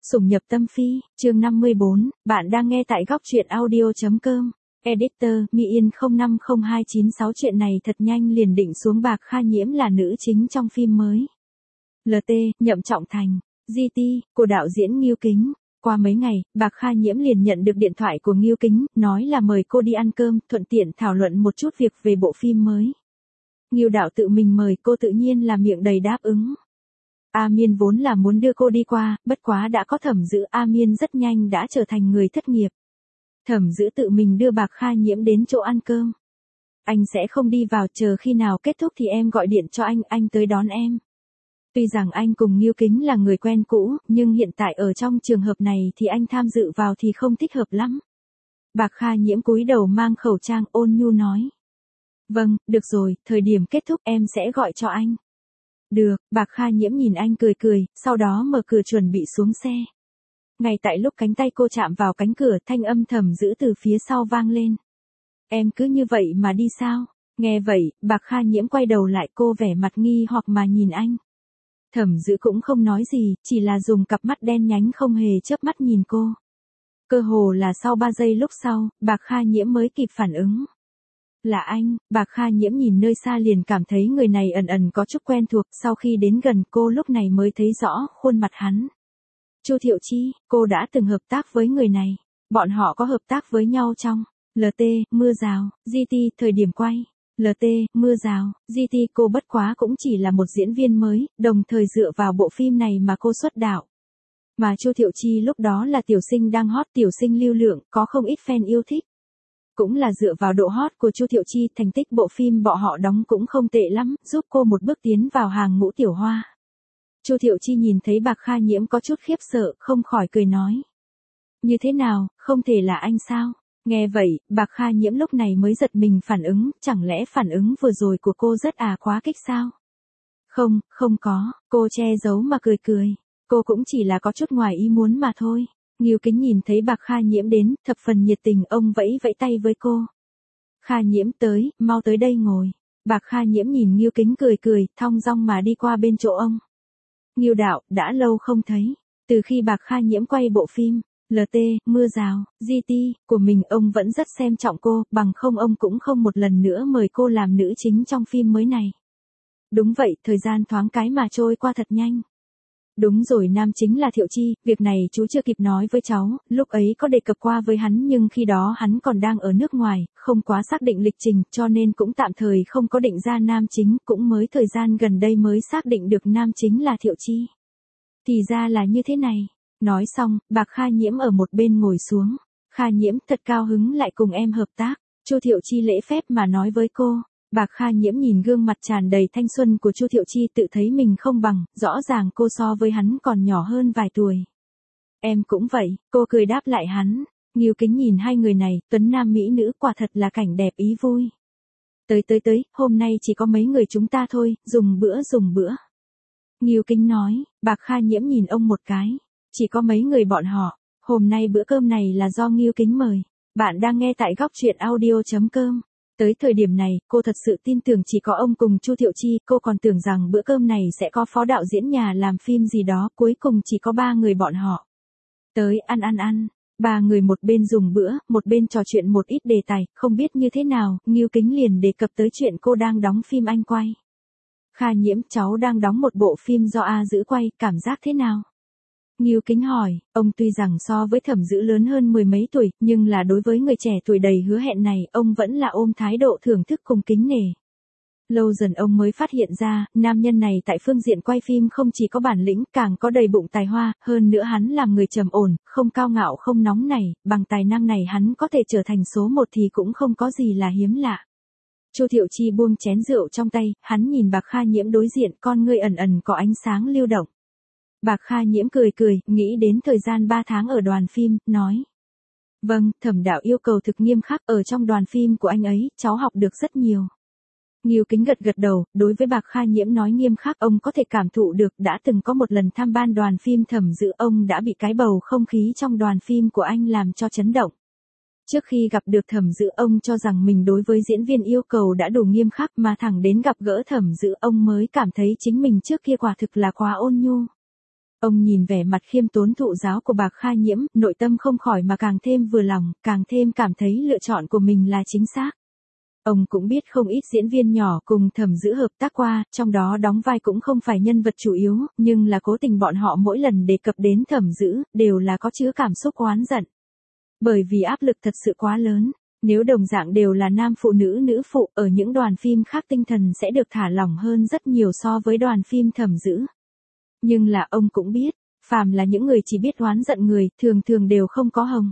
Sủng nhập tâm phi, chương 54, bạn đang nghe tại góc truyện audio.com. Editor, Mi Yên 050296. Chuyện này thật nhanh liền định xuống Bạc Kha Nhiễm là nữ chính trong phim mới. LT, Nhậm Trọng Thành, GT, của đạo diễn Ngưu Kính. Qua mấy ngày, Bạc Kha Nhiễm liền nhận được điện thoại của Ngưu Kính, nói là mời cô đi ăn cơm, thuận tiện thảo luận một chút việc về bộ phim mới. Ngưu đạo tự mình mời cô tự nhiên là miệng đầy đáp ứng. A Miên vốn là muốn đưa cô đi qua, bất quá đã có Thẩm Dữ, A Miên rất nhanh đã trở thành người thất nghiệp. Thẩm Dữ tự mình đưa Bạc Kha Nhiễm đến chỗ ăn cơm. Anh sẽ không đi vào, chờ khi nào kết thúc thì em gọi điện cho anh tới đón em. Tuy rằng anh cùng Ngưu Kính là người quen cũ, nhưng hiện tại ở trong trường hợp này thì anh tham dự vào thì không thích hợp lắm. Bạc Kha Nhiễm cúi đầu mang khẩu trang, ôn nhu nói. Vâng, được rồi, thời điểm kết thúc em sẽ gọi cho anh. Được, Bạc Kha Nhiễm nhìn anh cười cười, sau đó mở cửa chuẩn bị xuống xe. Ngay tại lúc cánh tay cô chạm vào cánh cửa, thanh âm Thẩm Dữ từ phía sau vang lên. Em cứ như vậy mà đi sao? Nghe vậy, Bạc Kha Nhiễm quay đầu lại, cô vẻ mặt nghi hoặc mà nhìn anh. Thẩm Dữ cũng không nói gì, chỉ là dùng cặp mắt đen nhánh không hề chớp mắt nhìn cô. Cơ hồ là sau 3 giây lúc sau, Bạc Kha Nhiễm mới kịp phản ứng. Là anh, Bạc Kha Nhiễm nhìn nơi xa liền cảm thấy người này ẩn ẩn có chút quen thuộc, sau khi đến gần cô lúc này mới thấy rõ khuôn mặt hắn. Chu Thiệu Chi, cô đã từng hợp tác với người này. Bọn họ có hợp tác với nhau trong LT, Mưa Rào, GT, thời điểm quay. LT, Mưa Rào, GT cô bất quá cũng chỉ là một diễn viên mới, đồng thời dựa vào bộ phim này mà cô xuất đạo. Mà Chu Thiệu Chi lúc đó là tiểu sinh đang hot, tiểu sinh lưu lượng, có không ít fan yêu thích. Cũng là dựa vào độ hot của Chu Thiệu Chi, thành tích bộ phim bọn họ đóng cũng không tệ lắm, giúp cô một bước tiến vào hàng ngũ tiểu hoa. Chu Thiệu Chi nhìn thấy Bạc Kha Nhiễm có chút khiếp sợ, không khỏi cười nói. Như thế nào, không thể là anh sao? Nghe vậy, Bạc Kha Nhiễm lúc này mới giật mình phản ứng, chẳng lẽ phản ứng vừa rồi của cô rất quá kích sao? Không có, cô che giấu mà cười cười. Cô cũng chỉ là có chút ngoài ý muốn mà thôi. Ngưu Kính nhìn thấy Bạc Kha Nhiễm đến, thập phần nhiệt tình, ông vẫy vẫy tay với cô. Kha Nhiễm tới, mau tới đây ngồi. Bạc Kha Nhiễm nhìn Ngưu Kính cười cười, thong dong mà đi qua bên chỗ ông. Ngưu đạo, đã lâu không thấy. Từ khi Bạc Kha Nhiễm quay bộ phim LT, Mưa Rào, GT của mình, ông vẫn rất xem trọng cô, bằng không ông cũng không một lần nữa mời cô làm nữ chính trong phim mới này. Đúng vậy, thời gian thoáng cái mà trôi qua thật nhanh. Đúng rồi, nam chính là Thiệu Chi, việc này chú chưa kịp nói với cháu, lúc ấy có đề cập qua với hắn nhưng khi đó hắn còn đang ở nước ngoài, không quá xác định lịch trình, cho nên cũng tạm thời không có định ra nam chính, cũng mới thời gian gần đây mới xác định được nam chính là Thiệu Chi. Thì ra là như thế này. Nói xong, Bạc Kha Nhiễm ở một bên ngồi xuống. Kha Nhiễm, thật cao hứng lại cùng em hợp tác. Chu Thiệu Chi lễ phép mà nói với cô. Bạc Kha Nhiễm nhìn gương mặt tràn đầy thanh xuân của Chu Thiệu Chi, tự thấy mình không bằng, rõ ràng cô so với hắn còn nhỏ hơn vài tuổi. Em cũng vậy, cô cười đáp lại hắn. Ngưu Kính nhìn hai người này, tuấn nam mỹ nữ, quả thật là cảnh đẹp ý vui. Tới, hôm nay chỉ có mấy người chúng ta thôi, dùng bữa. Ngưu Kính nói. Bạc Kha Nhiễm nhìn ông một cái. Chỉ có mấy người bọn họ, hôm nay bữa cơm này là do Ngưu Kính mời. Bạn đang nghe tại góc truyện audio.com. Tới thời điểm này, cô thật sự tin tưởng chỉ có ông cùng Chu Thiệu Chi, cô còn tưởng rằng bữa cơm này sẽ có phó đạo diễn nhà làm phim gì đó, cuối cùng chỉ có 3 người bọn họ. Tới ăn. 3 người một bên dùng bữa, một bên trò chuyện một ít đề tài, không biết như thế nào, Ngưu Kính liền đề cập tới chuyện cô đang đóng phim anh quay. Kha Nhiễm, cháu đang đóng một bộ phim do A Dữ quay, cảm giác thế nào? Ngưu Kính hỏi, ông tuy rằng so với Thẩm Dữ lớn hơn 10 mấy tuổi, nhưng là đối với người trẻ tuổi đầy hứa hẹn này, ông vẫn là ôm thái độ thưởng thức cùng kính nể. Lâu dần ông mới phát hiện ra, nam nhân này tại phương diện quay phim không chỉ có bản lĩnh, càng có đầy bụng tài hoa, hơn nữa hắn làm người trầm ổn, không cao ngạo không nóng nảy, bằng tài năng này hắn có thể trở thành số 1 thì cũng không có gì là hiếm lạ. Chu Thiệu Chi buông chén rượu trong tay, hắn nhìn Bạc Kha Nhiễm đối diện, con ngươi ẩn ẩn có ánh sáng lưu động. Bạc Kha Nhiễm cười, nghĩ đến thời gian 3 tháng ở đoàn phim, nói. Vâng, Thẩm đạo yêu cầu thực nghiêm khắc, ở trong đoàn phim của anh ấy, cháu học được rất nhiều. Ngưu Kính gật đầu, đối với Bạc Kha Nhiễm nói nghiêm khắc, ông có thể cảm thụ được, đã từng có một lần tham ban đoàn phim Thẩm Dữ, ông đã bị cái bầu không khí trong đoàn phim của anh làm cho chấn động. Trước khi gặp được Thẩm Dữ, ông cho rằng mình đối với diễn viên yêu cầu đã đủ nghiêm khắc, mà thẳng đến gặp gỡ Thẩm Dữ ông mới cảm thấy chính mình trước kia quả thực là quá ôn nhu. Ông nhìn vẻ mặt khiêm tốn thụ giáo của Bạc Kha Nhiễm, nội tâm không khỏi mà càng thêm vừa lòng, càng thêm cảm thấy lựa chọn của mình là chính xác. Ông cũng biết không ít diễn viên nhỏ cùng Thẩm Dữ hợp tác qua, trong đó đóng vai cũng không phải nhân vật chủ yếu, nhưng là cố tình bọn họ mỗi lần đề cập đến Thẩm Dữ, đều là có chứa cảm xúc oán giận. Bởi vì áp lực thật sự quá lớn, nếu đồng dạng đều là nam phụ nữ phụ, ở những đoàn phim khác tinh thần sẽ được thả lỏng hơn rất nhiều so với đoàn phim Thẩm Dữ. Nhưng là ông cũng biết, phàm là những người chỉ biết oán giận người, thường thường đều không có hồng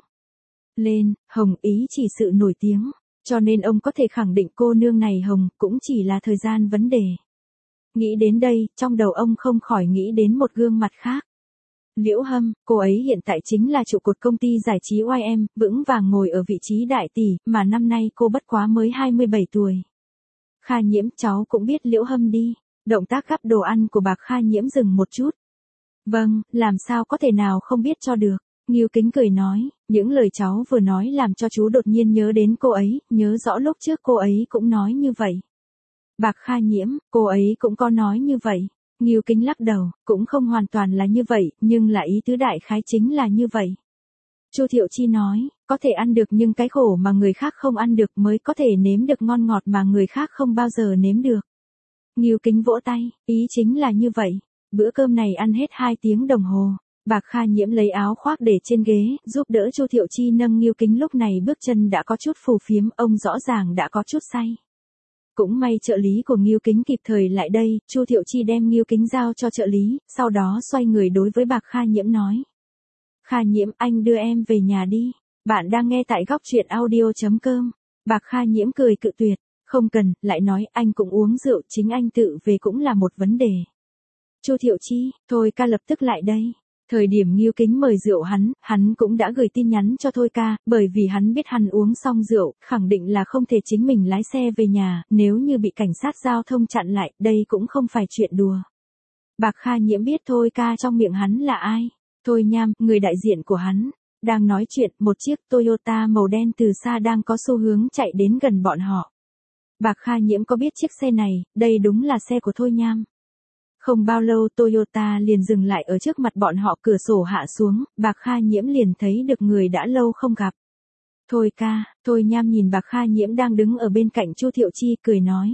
ý chỉ sự nổi tiếng. Cho nên ông có thể khẳng định cô nương này hồng cũng chỉ là thời gian vấn đề. Nghĩ đến đây, trong đầu ông không khỏi nghĩ đến một gương mặt khác. Liễu Hâm, cô ấy hiện tại chính là trụ cột công ty giải trí YM, vững vàng ngồi ở vị trí đại tỷ, mà năm nay cô bất quá mới 27 tuổi. Kha Nhiễm, cháu cũng biết Liễu Hâm đi. Động tác gắp đồ ăn của Bạc Kha Nhiễm dừng một chút. Vâng, làm sao có thể nào không biết cho được. Ngưu Kính cười nói, những lời cháu vừa nói làm cho chú đột nhiên nhớ đến cô ấy, nhớ rõ lúc trước cô ấy cũng nói như vậy. Bạc Kha Nhiễm, cô ấy cũng có nói như vậy. Ngưu Kính lắc đầu, cũng không hoàn toàn là như vậy, nhưng là ý tứ đại khái chính là như vậy. Chu Thiệu Chi nói, có thể ăn được nhưng cái khổ mà người khác không ăn được mới có thể nếm được ngon ngọt mà người khác không bao giờ nếm được. Ngưu Kính vỗ tay, ý chính là như vậy. Bữa cơm này ăn hết 2 tiếng đồng hồ. Bạc Kha Nhiễm lấy áo khoác để trên ghế, giúp đỡ Chu Thiệu Chi nâng Ngưu Kính, lúc này bước chân đã có chút phù phiếm, ông rõ ràng đã có chút say. Cũng may trợ lý của Ngưu Kính kịp thời lại đây, Chu Thiệu Chi đem Ngưu Kính giao cho trợ lý, sau đó xoay người đối với Bạc Kha Nhiễm nói. Kha Nhiễm, anh đưa em về nhà đi. Bạn đang nghe tại góc truyện audio.com. Bạc Kha Nhiễm cười cự tuyệt. Không cần, lại nói anh cũng uống rượu, chính anh tự về cũng là một vấn đề. Chu Thiệu Chi, thôi ca lập tức lại đây. Thời điểm Ngưu Kính mời rượu hắn cũng đã gửi tin nhắn cho Thôi ca, bởi vì hắn biết hắn uống xong rượu, khẳng định là không thể chính mình lái xe về nhà, nếu như bị cảnh sát giao thông chặn lại, đây cũng không phải chuyện đùa. Bạc Kha Nhiễm biết Thôi ca trong miệng hắn là ai. Thôi Nham, người đại diện của hắn. Đang nói chuyện, một chiếc Toyota màu đen từ xa đang có xu hướng chạy đến gần bọn họ. Bạc Kha Nhiễm có biết chiếc xe này, đây đúng là xe của Thôi Nham. Không bao lâu Toyota liền dừng lại ở trước mặt bọn họ, cửa sổ hạ xuống, Bạc Kha Nhiễm liền thấy được người đã lâu không gặp. Thôi ca, Thôi Nham nhìn Bạc Kha Nhiễm đang đứng ở bên cạnh Chu Thiệu Chi, cười nói.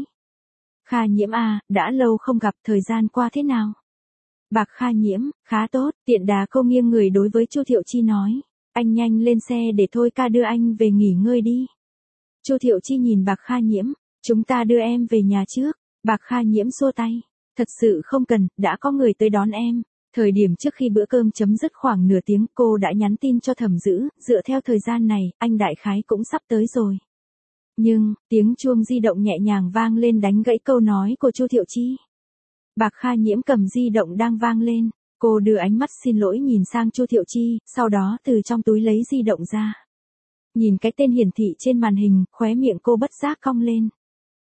Kha Nhiễm à, đã lâu không gặp, thời gian qua thế nào? Bạc Kha Nhiễm, khá tốt, tiện đà cô nghiêng người đối với Chu Thiệu Chi nói. Anh nhanh lên xe để Thôi ca đưa anh về nghỉ ngơi đi. Chu Thiệu Chi nhìn Bạc Kha Nhiễm, chúng ta đưa em về nhà trước. Bạc Kha Nhiễm xua tay. Thật sự không cần, đã có người tới đón em. Thời điểm trước khi bữa cơm chấm dứt khoảng nửa tiếng, cô đã nhắn tin cho Thẩm Dữ, dựa theo thời gian này, anh đại khái cũng sắp tới rồi. Nhưng, tiếng chuông di động nhẹ nhàng vang lên đánh gãy câu nói của Chu Thiệu Chi. Bạc Kha Nhiễm cầm di động đang vang lên, cô đưa ánh mắt xin lỗi nhìn sang Chu Thiệu Chi, sau đó từ trong túi lấy di động ra. Nhìn cái tên hiển thị trên màn hình, khóe miệng cô bất giác cong lên.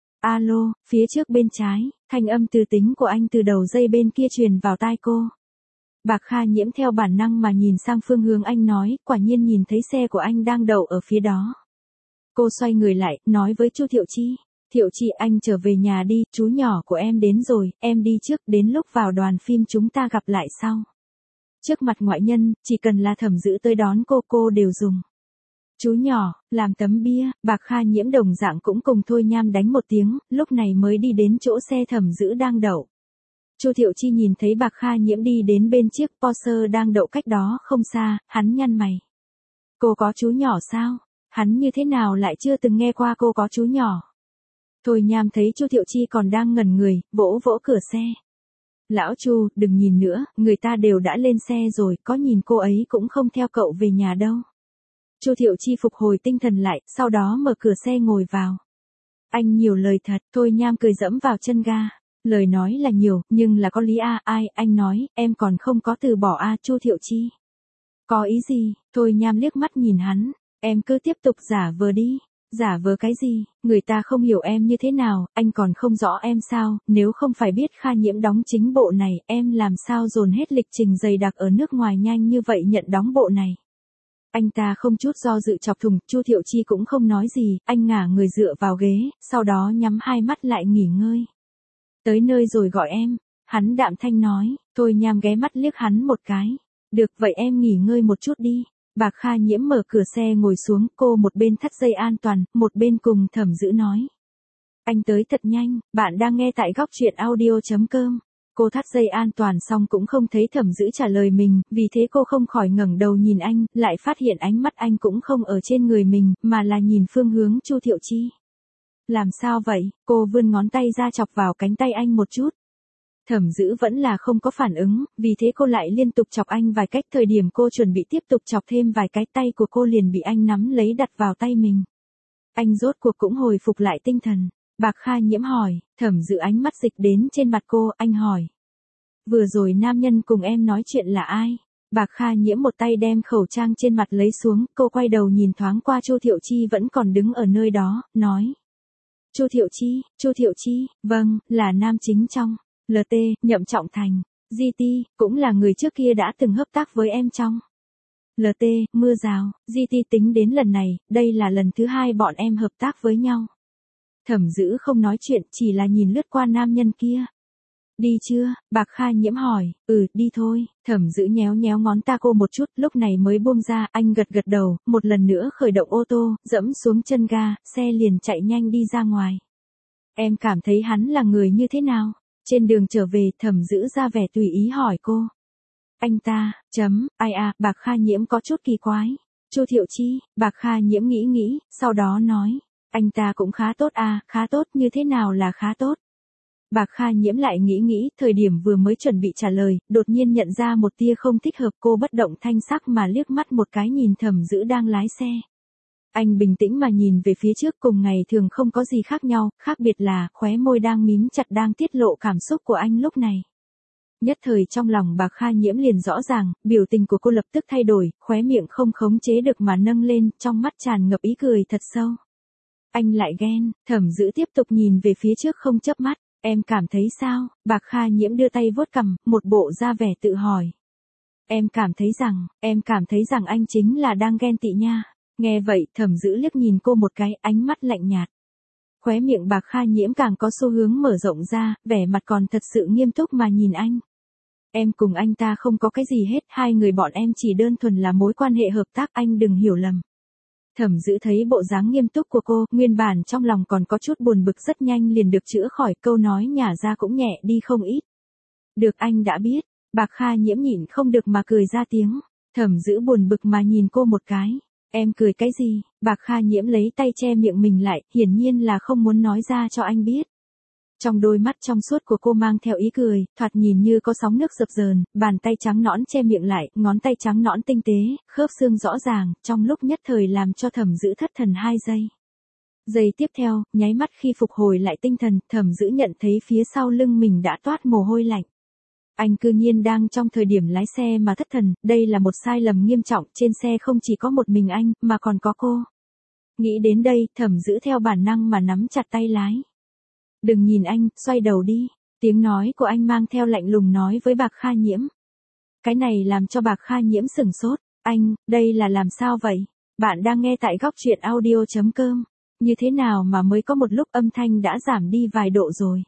Alo, phía trước bên trái, thanh âm từ tính của anh từ đầu dây bên kia truyền vào tai cô. Bạc Kha Nhiễm theo bản năng mà nhìn sang phương hướng anh nói, quả nhiên nhìn thấy xe của anh đang đậu ở phía đó. Cô xoay người lại, nói với Chu Thiệu Chi. Thiệu Chi, anh trở về nhà đi, chú nhỏ của em đến rồi, em đi trước, đến lúc vào đoàn phim chúng ta gặp lại sau. Trước mặt ngoại nhân, chỉ cần là Thẩm Dữ tới đón cô đều dùng. Chú nhỏ, làm tấm bia. Bạc Kha Nhiễm đồng dạng cũng cùng Thôi Nham đánh một tiếng, lúc này mới đi đến chỗ xe Thẩm Dữ đang đậu. Chu Thiệu Chi nhìn thấy Bạc Kha Nhiễm đi đến bên chiếc Porsche đang đậu cách đó không xa, hắn nhăn mày. Cô có chú nhỏ sao? Hắn như thế nào lại chưa từng nghe qua cô có chú nhỏ? Thôi Nham thấy Chu Thiệu Chi còn đang ngẩn người, vỗ vỗ cửa xe. Lão Chu, đừng nhìn nữa, người ta đều đã lên xe rồi, có nhìn cô ấy cũng không theo cậu về nhà đâu. Chu Thiệu Chi phục hồi tinh thần lại, sau đó mở cửa xe ngồi vào. Anh nhiều lời thật, Thôi Nham cười dẫm vào chân ga. Lời nói là nhiều, nhưng là có lý a, ai, anh nói, em còn không có từ bỏ a, Chu Thiệu Chi. Có ý gì? Thôi Nham liếc mắt nhìn hắn, em cứ tiếp tục giả vờ đi. Giả vờ cái gì, người ta không hiểu em như thế nào, anh còn không rõ em sao, nếu không phải biết Kha Nhiễm đóng chính bộ này, em làm sao dồn hết lịch trình dày đặc ở nước ngoài nhanh như vậy nhận đóng bộ này. Anh ta không chút do dự chọc thùng, Chu Thiệu Chi cũng không nói gì, anh ngả người dựa vào ghế, sau đó nhắm hai mắt lại nghỉ ngơi. Tới nơi rồi gọi em, hắn đạm thanh nói, Thôi Nham ghé mắt liếc hắn một cái. Được vậy em nghỉ ngơi một chút đi. Bạc Kha Nhiễm mở cửa xe ngồi xuống, cô một bên thắt dây an toàn, một bên cùng Thẩm Dữ nói. Anh tới thật nhanh, bạn đang nghe tại góc truyện audio.com. Cô thắt dây an toàn xong cũng không thấy Thẩm Dữ trả lời mình, vì thế cô không khỏi ngẩng đầu nhìn anh, lại phát hiện ánh mắt anh cũng không ở trên người mình, mà là nhìn phương hướng Chu Thiệu Chi. Làm sao vậy? Cô vươn ngón tay ra chọc vào cánh tay anh một chút. Thẩm Dữ vẫn là không có phản ứng, vì thế cô lại liên tục chọc anh vài cách. Thời điểm cô chuẩn bị tiếp tục chọc thêm vài cái, tay của cô liền bị anh nắm lấy đặt vào tay mình. Anh rốt cuộc cũng hồi phục lại tinh thần. Bạc Kha Nhiễm hỏi. Thẩm Dữ ánh mắt dịch đến trên mặt cô, anh hỏi. Vừa rồi nam nhân cùng em nói chuyện là ai? Bạc Kha Nhiễm một tay đem khẩu trang trên mặt lấy xuống, cô quay đầu nhìn thoáng qua Chu Thiệu Chi vẫn còn đứng ở nơi đó, nói. Chu Thiệu Chi, vâng, là nam chính trong LT, Nhậm Trọng Thành, GT, cũng là người trước kia đã từng hợp tác với em trong LT, Mưa Rào, GT. Tính đến lần này, đây là lần thứ 2 bọn em hợp tác với nhau. Thẩm Dữ không nói chuyện, chỉ là nhìn lướt qua nam nhân kia. Đi chưa? Bạc Kha Nhiễm hỏi. Đi thôi. Thẩm Dữ nhéo nhéo ngón ta cô một chút, lúc này mới buông ra. Anh gật gật đầu, một lần nữa khởi động ô tô, dẫm xuống chân ga, xe liền chạy nhanh đi ra ngoài. Em cảm thấy hắn là người như thế nào? Trên đường trở về, Thẩm Dữ ra vẻ tùy ý hỏi cô. Anh ta, ai à, Bạc Kha Nhiễm có chút kỳ quái. Chu Thiệu Chi, Bạc Kha Nhiễm nghĩ, sau đó nói. Anh ta cũng khá tốt à, khá tốt, như thế nào là khá tốt? Bạc Kha Nhiễm lại nghĩ, thời điểm vừa mới chuẩn bị trả lời, đột nhiên nhận ra một tia không thích hợp. Cô bất động thanh sắc mà liếc mắt một cái nhìn Thẩm Dữ đang lái xe. Anh bình tĩnh mà nhìn về phía trước, cùng ngày thường không có gì khác nhau, khác biệt là khóe môi đang mím chặt đang tiết lộ cảm xúc của anh lúc này. Nhất thời trong lòng Bạc Kha Nhiễm liền rõ ràng, biểu tình của cô lập tức thay đổi, khóe miệng không khống chế được mà nâng lên, trong mắt tràn ngập ý cười thật sâu. Anh lại ghen. Thẩm Dữ tiếp tục nhìn về phía trước không chớp mắt. Em cảm thấy sao? Bạc Kha Nhiễm đưa tay vuốt cằm, một bộ da vẻ tự hỏi. Em cảm thấy rằng anh chính là đang ghen tị nha. Nghe vậy, Thẩm Dữ liếc nhìn cô một cái, ánh mắt lạnh nhạt. Khóe miệng Bạc Kha Nhiễm càng có xu hướng mở rộng ra, vẻ mặt còn thật sự nghiêm túc mà nhìn anh. Em cùng anh ta không có cái gì hết, hai người bọn em chỉ đơn thuần là mối quan hệ hợp tác, anh đừng hiểu lầm. Thẩm Dữ thấy bộ dáng nghiêm túc của cô, nguyên bản trong lòng còn có chút buồn bực rất nhanh liền được chữa khỏi, câu nói nhả ra cũng nhẹ đi không ít. Được, anh đã biết. Bạc Kha Nhiễm nhịn không được mà cười ra tiếng. Thẩm Dữ buồn bực mà nhìn cô một cái. Em cười cái gì? Bạc Kha Nhiễm lấy tay che miệng mình lại, hiển nhiên là không muốn nói ra cho anh biết. Trong đôi mắt trong suốt của cô mang theo ý cười, thoạt nhìn như có sóng nước dập dờn, bàn tay trắng nõn che miệng lại, ngón tay trắng nõn tinh tế, khớp xương rõ ràng, trong lúc nhất thời làm cho Thẩm Dữ thất thần 2 giây. Giây tiếp theo, nháy mắt khi phục hồi lại tinh thần, Thẩm Dữ nhận thấy phía sau lưng mình đã toát mồ hôi lạnh. Anh cư nhiên đang trong thời điểm lái xe mà thất thần, đây là một sai lầm nghiêm trọng, trên xe không chỉ có một mình anh, mà còn có cô. Nghĩ đến đây, Thẩm Dữ theo bản năng mà nắm chặt tay lái. Đừng nhìn anh, xoay đầu đi. Tiếng nói của anh mang theo lạnh lùng nói với Bạc Kha Nhiễm. Cái này làm cho Bạc Kha Nhiễm sửng sốt. Anh, đây là làm sao vậy? Bạn đang nghe tại góc truyện audio.com. Như thế nào mà mới có một lúc âm thanh đã giảm đi vài độ rồi?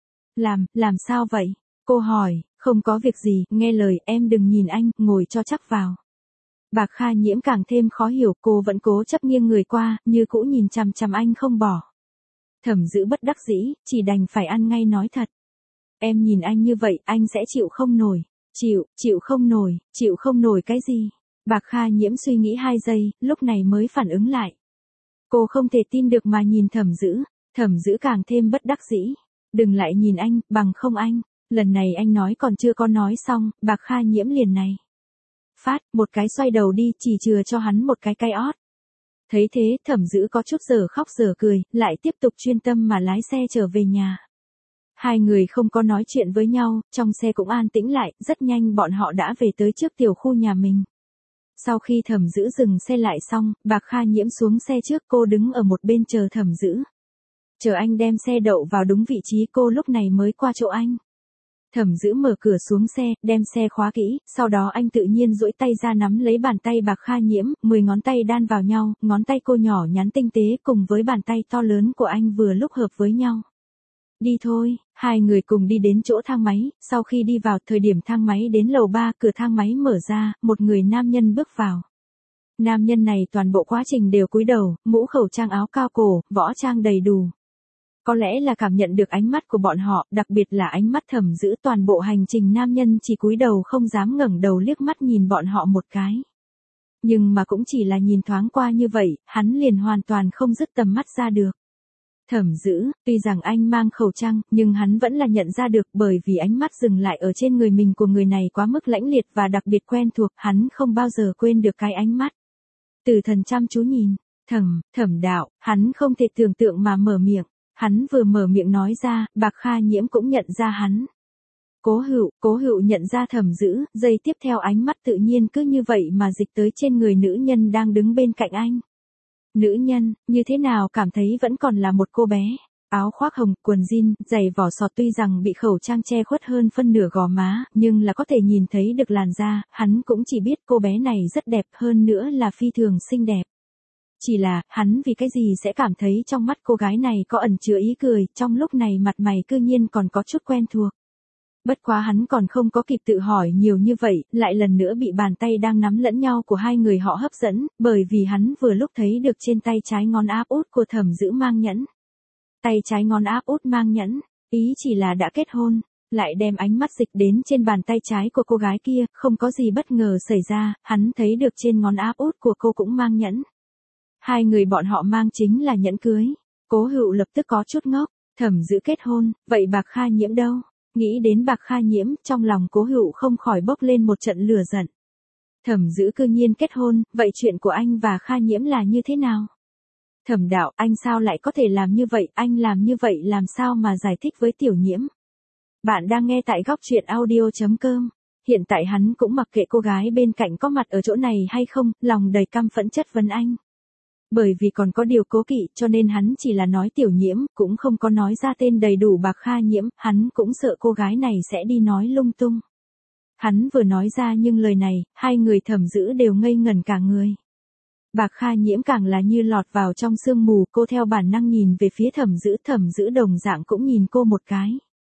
Làm sao vậy? Cô hỏi. Không có việc gì, nghe lời, em đừng nhìn anh, ngồi cho chắc vào. Bạc Kha Nhiễm càng thêm khó hiểu, cô vẫn cố chấp nghiêng người qua, như cũ nhìn chằm chằm anh không bỏ. Thẩm Dữ bất đắc dĩ, chỉ đành phải ăn ngay nói thật. Em nhìn anh như vậy, anh sẽ chịu không nổi. Chịu không nổi cái gì? Bạc Kha Nhiễm suy nghĩ 2 giây, lúc này mới phản ứng lại. Cô không thể tin được mà nhìn Thẩm Dữ càng thêm bất đắc dĩ. Đừng lại nhìn anh, bằng không anh. Lần này anh nói còn chưa có nói xong, Bạc Kha Nhiễm liền này. Phát, một cái xoay đầu đi, chỉ chừa cho hắn một cái ót. Thấy thế, Thẩm Dữ có chút giờ khóc giờ cười, lại tiếp tục chuyên tâm mà lái xe trở về nhà. Hai người không có nói chuyện với nhau, trong xe cũng an tĩnh lại, rất nhanh bọn họ đã về tới trước tiểu khu nhà mình. Sau khi Thẩm Dữ dừng xe lại xong, Bạc Kha Nhiễm xuống xe trước, cô đứng ở một bên chờ Thẩm Dữ. Chờ anh đem xe đậu vào đúng vị trí, cô lúc này mới qua chỗ anh. Thẩm Dữ mở cửa xuống xe, đem xe khóa kỹ, sau đó anh tự nhiên duỗi tay ra nắm lấy bàn tay Bạc Kha Nhiễm, 10 ngón tay đan vào nhau, ngón tay cô nhỏ nhắn tinh tế cùng với bàn tay to lớn của anh vừa lúc hợp với nhau. đi thôi, hai người cùng đi đến chỗ thang máy, sau khi đi vào thời điểm thang máy đến lầu 3, cửa thang máy mở ra, một người nam nhân bước vào. Nam nhân này toàn bộ quá trình đều cúi đầu, mũ khẩu trang áo cao cổ, võ trang đầy đủ. Có lẽ là cảm nhận được ánh mắt của bọn họ, đặc biệt là ánh mắt Thẩm Dữ, toàn bộ hành trình nam nhân chỉ cúi đầu không dám ngẩng đầu liếc mắt nhìn bọn họ một cái. Nhưng mà cũng chỉ là nhìn thoáng qua như vậy, hắn liền hoàn toàn không dứt tầm mắt ra được. Thẩm Dữ, tuy rằng anh mang khẩu trang, nhưng hắn vẫn là nhận ra được bởi vì ánh mắt dừng lại ở trên người mình của người này quá mức lãnh liệt và đặc biệt quen thuộc, hắn không bao giờ quên được cái ánh mắt. Tử Thần chăm chú nhìn, Thẩm đạo, hắn không thể tưởng tượng mà mở miệng. Hắn vừa mở miệng nói ra, Bạc Kha Nhiễm cũng nhận ra hắn. Cố Hựu nhận ra Thẩm Dữ, giây tiếp theo ánh mắt tự nhiên cứ như vậy mà dịch tới trên người nữ nhân đang đứng bên cạnh anh. Nữ nhân, như thế nào cảm thấy vẫn còn là một cô bé. Áo khoác hồng, quần jean, giày vỏ sọt, tuy rằng bị khẩu trang che khuất hơn phân nửa gò má, nhưng là có thể nhìn thấy được làn da, hắn cũng chỉ biết cô bé này rất đẹp, hơn nữa là phi thường xinh đẹp. Chỉ là, hắn vì cái gì sẽ cảm thấy trong mắt cô gái này có ẩn chứa ý cười, trong lúc này mặt mày cư nhiên còn có chút quen thuộc. Bất quá hắn còn không có kịp tự hỏi nhiều như vậy, lại lần nữa bị bàn tay đang nắm lẫn nhau của hai người họ hấp dẫn, bởi vì hắn vừa lúc thấy được trên tay trái ngón áp út của Thẩm Dữ mang nhẫn. Tay trái ngón áp út mang nhẫn, ý chỉ là đã kết hôn, lại đem ánh mắt dịch đến trên bàn tay trái của cô gái kia, không có gì bất ngờ xảy ra, hắn thấy được trên ngón áp út của cô cũng mang nhẫn. Hai người bọn họ mang chính là nhẫn cưới. Cố Hựu lập tức có chút ngốc, Thẩm Dữ kết hôn, vậy Bạc Kha Nhiễm đâu? Nghĩ đến Bạc Kha Nhiễm, trong lòng Cố Hựu không khỏi bốc lên một trận lửa giận. Thẩm Dữ cư nhiên kết hôn, vậy chuyện của anh và Kha Nhiễm là như thế nào? Thẩm đạo, anh sao lại có thể làm như vậy, anh làm như vậy làm sao mà giải thích với Tiểu Nhiễm? Bạn đang nghe tại góc truyện audio.com. Hiện tại hắn cũng mặc kệ cô gái bên cạnh có mặt ở chỗ này hay không, lòng đầy căm phẫn chất vấn anh. Bởi vì còn có điều cố kỵ cho nên hắn chỉ là nói Tiểu Nhiễm, cũng không có nói ra tên đầy đủ Bạc Kha Nhiễm, hắn cũng sợ cô gái này sẽ đi nói lung tung. Hắn vừa nói ra nhưng lời này, hai người Thẩm Dữ đều ngây ngẩn cả người. Bạc Kha Nhiễm càng là như lọt vào trong sương mù, cô theo bản năng nhìn về phía Thẩm Dữ đồng dạng cũng nhìn cô một cái.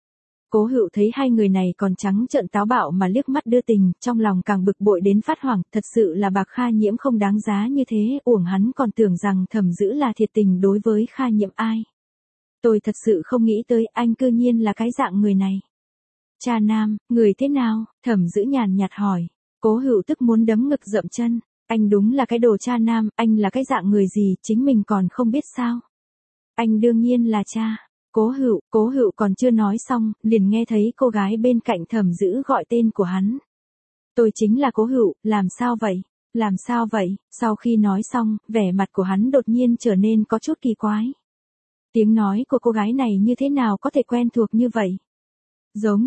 Cố Hựu thấy hai người này còn trắng trợn táo bạo mà liếc mắt đưa tình, trong lòng càng bực bội đến phát hoảng, thật sự là Bạc Kha Nhiễm không đáng giá như thế, uổng hắn còn tưởng rằng Thẩm Dữ là thiệt tình đối với Kha Nhiễm ai. Tôi thật sự không nghĩ tới anh cư nhiên là cái dạng người này. Cha nam, người thế nào? Thẩm Dữ nhàn nhạt hỏi. Cố Hựu tức muốn đấm ngực dậm chân, anh đúng là cái đồ cha nam, anh là cái dạng người gì, chính mình còn không biết sao. Anh đương nhiên là cha. Cố Hựu còn chưa nói xong, liền nghe thấy cô gái bên cạnh Thẩm Dữ gọi tên của hắn. Tôi chính là Cố Hựu, làm sao vậy? Làm sao vậy? Sau khi nói xong, vẻ mặt của hắn đột nhiên trở nên có chút kỳ quái. Tiếng nói của cô gái này như thế nào có thể quen thuộc như vậy? Giống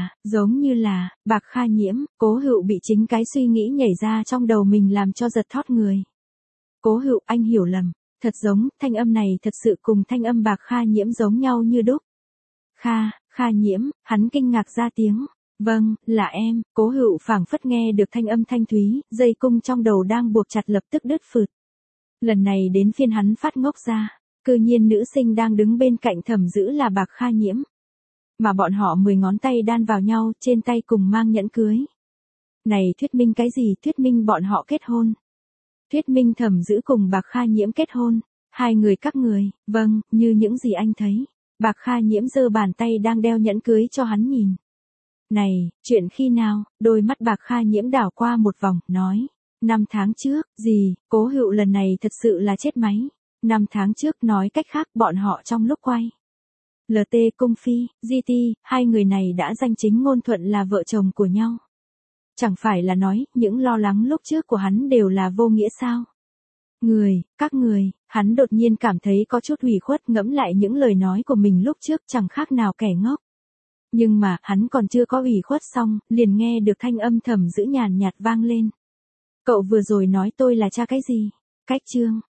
như là, Bạc Kha Nhiễm, Cố Hựu bị chính cái suy nghĩ nhảy ra trong đầu mình làm cho giật thót người. Cố Hựu, anh hiểu lầm. Thật giống, thanh âm này thật sự cùng thanh âm Bạc Kha Nhiễm giống nhau như đúc. Kha Nhiễm, hắn kinh ngạc ra tiếng. Vâng, là em. Cố Hựu phảng phất nghe được thanh âm thanh thúy, dây cung trong đầu đang buộc chặt lập tức đứt phượt. Lần này đến phiên hắn phát ngốc ra, cư nhiên nữ sinh đang đứng bên cạnh Thẩm Dữ là Bạc Kha Nhiễm. Mà bọn họ 10 ngón tay đan vào nhau, trên tay cùng mang nhẫn cưới. Này thuyết minh cái gì? Thuyết minh bọn họ kết hôn. Thuyết minh Thẩm Dữ cùng Bạc Kha Nhiễm kết hôn. Hai người các người, vâng, như những gì anh thấy. Bạc Kha Nhiễm giơ bàn tay đang đeo nhẫn cưới cho hắn nhìn. Này, chuyện khi nào? Đôi mắt Bạc Kha Nhiễm đảo qua một vòng, nói. 5 tháng trước, gì? Cố Hựu lần này thật sự là chết máy. 5 tháng trước, nói cách khác bọn họ trong lúc quay. LT Cung Phi, GT, hai người này đã danh chính ngôn thuận là vợ chồng của nhau. Chẳng phải là nói, những lo lắng lúc trước của hắn đều là vô nghĩa sao? Các người, hắn đột nhiên cảm thấy có chút ủy khuất, ngẫm lại những lời nói của mình lúc trước chẳng khác nào kẻ ngốc. Nhưng mà, hắn còn chưa có ủy khuất xong, liền nghe được thanh âm Thẩm Dữ nhàn nhạt vang lên. Cậu vừa rồi nói tôi là cha cái gì? Cách chương,